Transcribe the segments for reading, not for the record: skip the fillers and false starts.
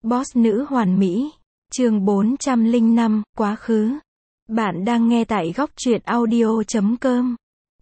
Boss nữ hoàn mỹ. Chương 405, quá khứ. Bạn đang nghe tại góc truyện audio.com.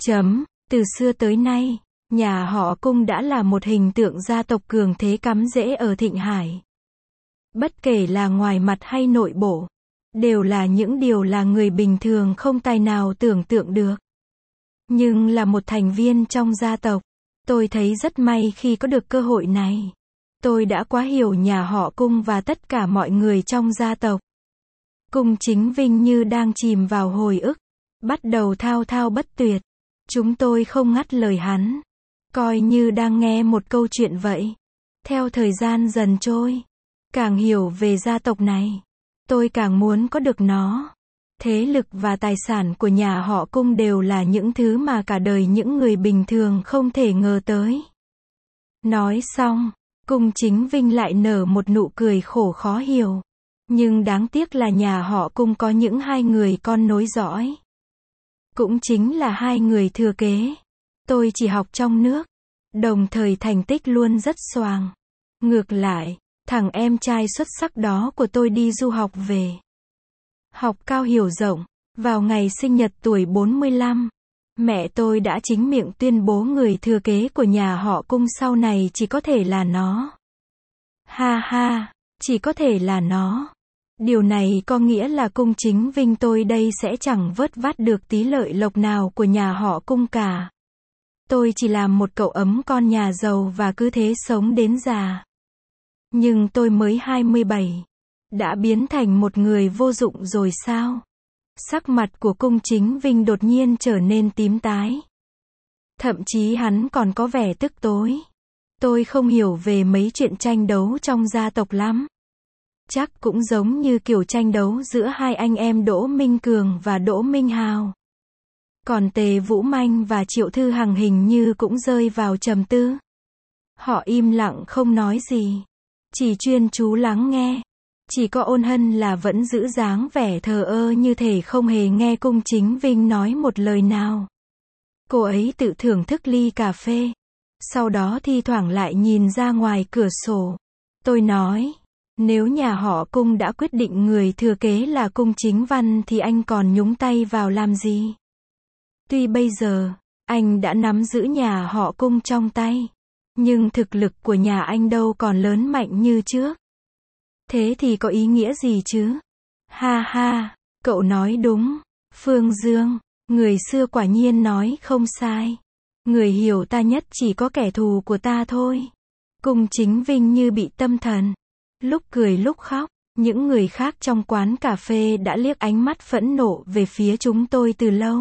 Từ xưa tới nay, nhà họ Cung đã là một hình tượng gia tộc cường thế cắm rễ ở Thịnh Hải. Bất kể là ngoài mặt hay nội bộ, đều là những điều là người bình thường không tài nào tưởng tượng được. Nhưng là một thành viên trong gia tộc, tôi thấy rất may khi có được cơ hội này. Tôi đã quá hiểu nhà họ Cung và tất cả mọi người trong gia tộc. Cung Chính Vinh như đang chìm vào hồi ức, bắt đầu thao thao bất tuyệt. Chúng tôi không ngắt lời hắn, coi như đang nghe một câu chuyện vậy. Theo thời gian dần trôi, càng hiểu về gia tộc này, tôi càng muốn có được nó. Thế lực và tài sản của nhà họ Cung đều là những thứ mà cả đời những người bình thường không thể ngờ tới. Nói xong, Cung Chính Vinh lại nở một nụ cười khổ khó hiểu. Nhưng đáng tiếc là nhà họ Cung có những hai người con nối dõi. Cũng chính là hai người thừa kế. Tôi chỉ học trong nước, đồng thời thành tích luôn rất xoàng. Ngược lại, thằng em trai xuất sắc đó của tôi đi du học về. Học cao hiểu rộng, vào ngày sinh nhật tuổi 45, mẹ tôi đã chính miệng tuyên bố người thừa kế của nhà họ Cung sau này chỉ có thể là nó. Ha ha, chỉ có thể là nó. Điều này có nghĩa là Cung Chính Vinh tôi đây sẽ chẳng vớt vát được tí lợi lộc nào của nhà họ Cung cả. Tôi chỉ làm một cậu ấm con nhà giàu và cứ thế sống đến già. Nhưng tôi mới 27, đã biến thành một người vô dụng rồi sao? Sắc mặt của Cung Chính Vinh đột nhiên trở nên tím tái. Thậm chí hắn còn có vẻ tức tối. Tôi không hiểu về mấy chuyện tranh đấu trong gia tộc lắm. Chắc cũng giống như kiểu tranh đấu giữa hai anh em Đỗ Minh Cường và Đỗ Minh Hào. Còn Tề Vũ Manh và Triệu Thư Hằng hình như cũng rơi vào trầm tư. Họ im lặng không nói gì, chỉ chuyên chú lắng nghe. Chỉ có Ôn Hân là vẫn giữ dáng vẻ thờ ơ như thể không hề nghe Cung Chính Vinh nói một lời nào. Cô ấy tự thưởng thức ly cà phê, sau đó thi thoảng lại nhìn ra ngoài cửa sổ. Tôi nói, nếu nhà họ Cung đã quyết định người thừa kế là Cung Chính Văn thì anh còn nhúng tay vào làm gì? Tuy bây giờ, anh đã nắm giữ nhà họ Cung trong tay, nhưng thực lực của nhà anh đâu còn lớn mạnh như trước. Thế thì có ý nghĩa gì chứ? Ha ha, cậu nói đúng, Phương Dương, người xưa quả nhiên nói không sai. Người hiểu ta nhất chỉ có kẻ thù của ta thôi. Cung Chính Vinh như bị tâm thần, lúc cười lúc khóc. Những người khác trong quán cà phê đã liếc ánh mắt phẫn nộ về phía chúng tôi từ lâu.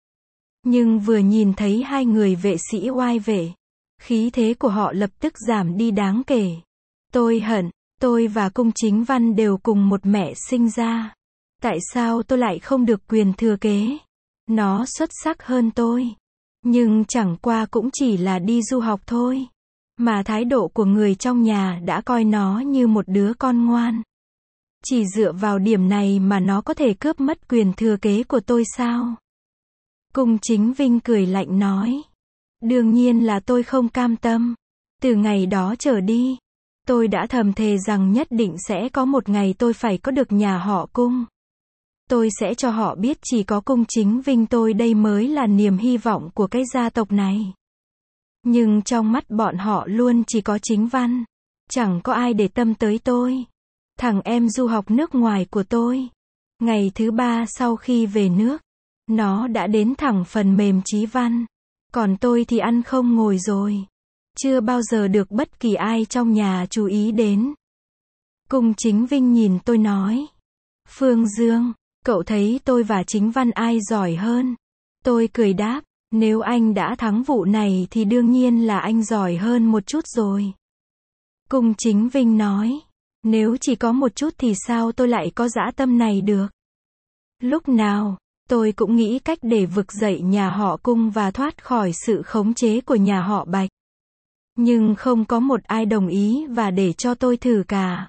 Nhưng vừa nhìn thấy hai người vệ sĩ oai vệ, khí thế của họ lập tức giảm đi đáng kể. Tôi hận, tôi và Cung Chính Văn đều cùng một mẹ sinh ra. Tại sao tôi lại không được quyền thừa kế? Nó xuất sắc hơn tôi. Nhưng chẳng qua cũng chỉ là đi du học thôi. Mà thái độ của người trong nhà đã coi nó như một đứa con ngoan. Chỉ dựa vào điểm này mà nó có thể cướp mất quyền thừa kế của tôi sao? Cung Chính Vinh cười lạnh nói. Đương nhiên là tôi không cam tâm. Từ ngày đó trở đi, tôi đã thầm thề rằng nhất định sẽ có một ngày tôi phải có được nhà họ Cung. Tôi sẽ cho họ biết chỉ có Cung Chính Vinh tôi đây mới là niềm hy vọng của cái gia tộc này. Nhưng trong mắt bọn họ luôn chỉ có Chính Văn. Chẳng có ai để tâm tới tôi. Thằng em du học nước ngoài của tôi, ngày thứ 3 sau khi về nước, nó đã đến thẳng phần mềm Chí Văn. Còn tôi thì ăn không ngồi rồi. Chưa bao giờ được bất kỳ ai trong nhà chú ý đến. Cung Chính Vinh nhìn tôi nói. Phương Dương, cậu thấy tôi và Chính Văn ai giỏi hơn? Tôi cười đáp, nếu anh đã thắng vụ này thì đương nhiên là anh giỏi hơn một chút rồi. Cung Chính Vinh nói, nếu chỉ có một chút thì sao tôi lại có dã tâm này được? Lúc nào, tôi cũng nghĩ cách để vực dậy nhà họ Cung và thoát khỏi sự khống chế của nhà họ Bạch. Nhưng không có một ai đồng ý và để cho tôi thử cả.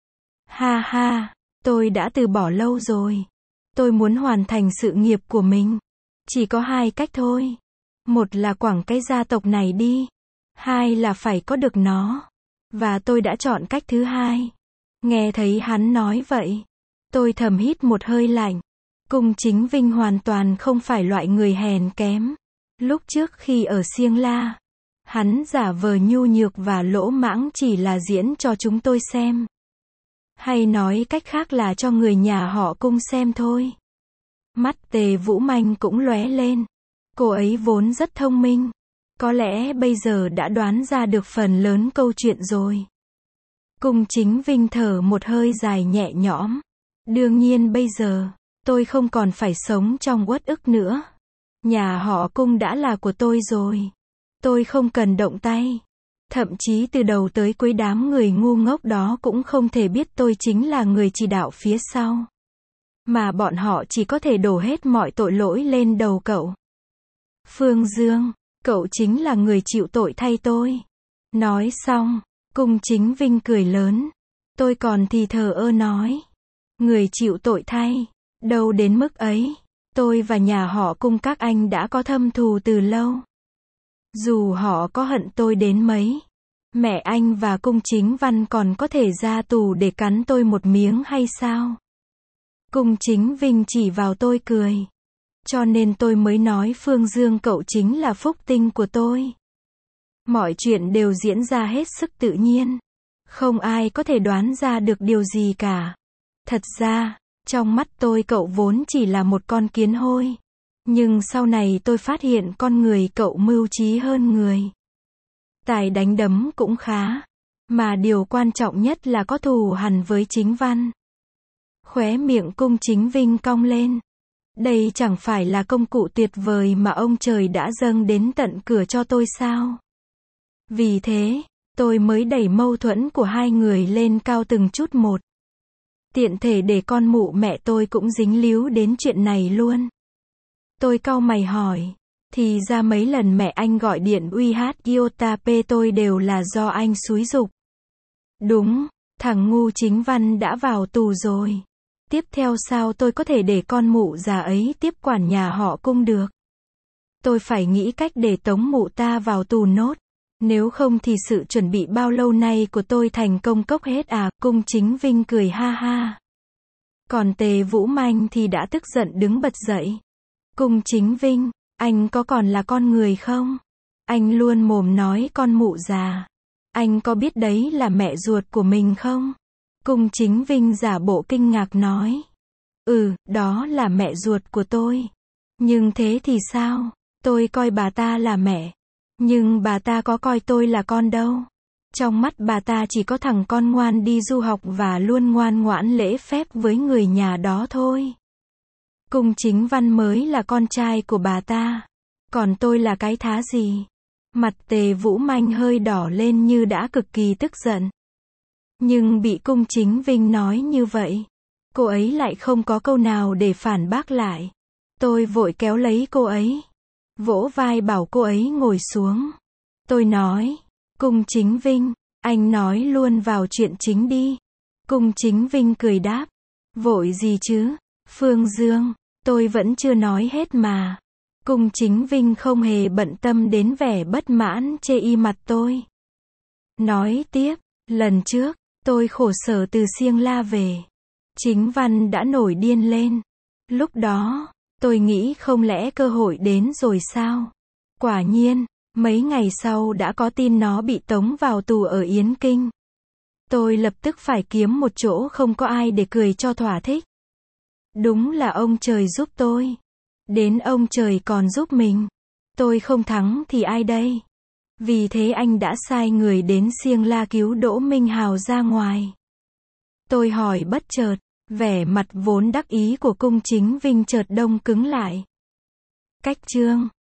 Ha ha, tôi đã từ bỏ lâu rồi. Tôi muốn hoàn thành sự nghiệp của mình. Chỉ có hai cách thôi. Một là quẳng cái gia tộc này đi. Hai là phải có được nó. Và tôi đã chọn cách thứ hai. Nghe thấy hắn nói vậy, tôi thầm hít một hơi lạnh. Cung Chính Vinh hoàn toàn không phải loại người hèn kém. Lúc trước khi ở Siêng La, hắn giả vờ nhu nhược và lỗ mãng chỉ là diễn cho chúng tôi xem. Hay nói cách khác là cho người nhà họ Cung xem thôi. Mắt Tề Vũ Manh cũng lóe lên. Cô ấy vốn rất thông minh. Có lẽ bây giờ đã đoán ra được phần lớn câu chuyện rồi. Cung Chính Vinh thở một hơi dài nhẹ nhõm. Đương nhiên bây giờ, tôi không còn phải sống trong uất ức nữa. Nhà họ Cung đã là của tôi rồi. Tôi không cần động tay. Thậm chí từ đầu tới cuối đám người ngu ngốc đó cũng không thể biết tôi chính là người chỉ đạo phía sau. Mà bọn họ chỉ có thể đổ hết mọi tội lỗi lên đầu cậu. Phương Dương, cậu chính là người chịu tội thay tôi. Nói xong, Cung Chính Vinh cười lớn. Tôi còn thì thờ ơ nói. Người chịu tội thay, đâu đến mức ấy. Tôi và nhà họ Cung các anh đã có thâm thù từ lâu. Dù họ có hận tôi đến mấy, mẹ anh và Cung Chính Văn còn có thể ra tù để cắn tôi một miếng hay sao? Cung Chính Vinh chỉ vào tôi cười. Cho nên tôi mới nói Phương Dương cậu chính là phúc tinh của tôi. Mọi chuyện đều diễn ra hết sức tự nhiên. Không ai có thể đoán ra được điều gì cả. Thật ra, trong mắt tôi cậu vốn chỉ là một con kiến hôi. Nhưng sau này tôi phát hiện con người cậu mưu trí hơn người. Tài đánh đấm cũng khá. Mà điều quan trọng nhất là có thù hằn với Chính Văn. Khóe miệng Cung Chính Vinh cong lên. Đây chẳng phải là công cụ tuyệt vời mà ông trời đã dâng đến tận cửa cho tôi sao? Vì thế, tôi mới đẩy mâu thuẫn của hai người lên cao từng chút một. Tiện thể để con mụ mẹ tôi cũng dính líu đến chuyện này luôn. Tôi cau mày hỏi. Thì ra mấy lần mẹ anh gọi điện uy hát Iotap tôi đều là do anh xúi giục. Đúng, thằng ngu Chính Văn đã vào tù rồi. Tiếp theo sao tôi có thể để con mụ già ấy tiếp quản nhà họ Cung được? Tôi phải nghĩ cách để tống mụ ta vào tù nốt. Nếu không thì sự chuẩn bị bao lâu nay của tôi thành công cốc hết à? Cung Chính Vinh cười ha ha. Còn Tề Vũ Manh thì đã tức giận đứng bật dậy. Cung Chính Vinh, anh có còn là con người không? Anh luôn mồm nói con mụ già. Anh có biết đấy là mẹ ruột của mình không? Cung Chính Vinh giả bộ kinh ngạc nói. Đó là mẹ ruột của tôi. Nhưng thế thì sao? Tôi coi bà ta là mẹ. Nhưng bà ta có coi tôi là con đâu. Trong mắt bà ta chỉ có thằng con ngoan đi du học và luôn ngoan ngoãn lễ phép với người nhà đó thôi. Cung Chính Văn mới là con trai của bà ta. Còn tôi là cái thá gì? Mặt Tề Vũ Manh hơi đỏ lên như đã cực kỳ tức giận. Nhưng bị Cung Chính Vinh nói như vậy, cô ấy lại không có câu nào để phản bác lại. Tôi vội kéo lấy cô ấy, vỗ vai bảo cô ấy ngồi xuống. Tôi nói, Cung Chính Vinh, anh nói luôn vào chuyện chính đi. Cung Chính Vinh cười đáp, vội gì chứ, Phương Dương, tôi vẫn chưa nói hết mà. Cung Chính Vinh không hề bận tâm đến vẻ bất mãn chê y mặt tôi. Nói tiếp, lần trước, tôi khổ sở từ Siêng La về. Chính Văn đã nổi điên lên. Lúc đó, tôi nghĩ không lẽ cơ hội đến rồi sao? Quả nhiên, mấy ngày sau đã có tin nó bị tống vào tù ở Yến Kinh. Tôi lập tức phải kiếm một chỗ không có ai để cười cho thỏa thích. Đúng là ông trời giúp tôi. Đến ông trời còn giúp mình. Tôi không thắng thì ai đây? Vì thế anh đã sai người đến Siêng La cứu Đỗ Minh Hào ra ngoài. Tôi hỏi bất chợt, vẻ mặt vốn đắc ý của Cung Chính Vinh chợt đông cứng lại. Cách chương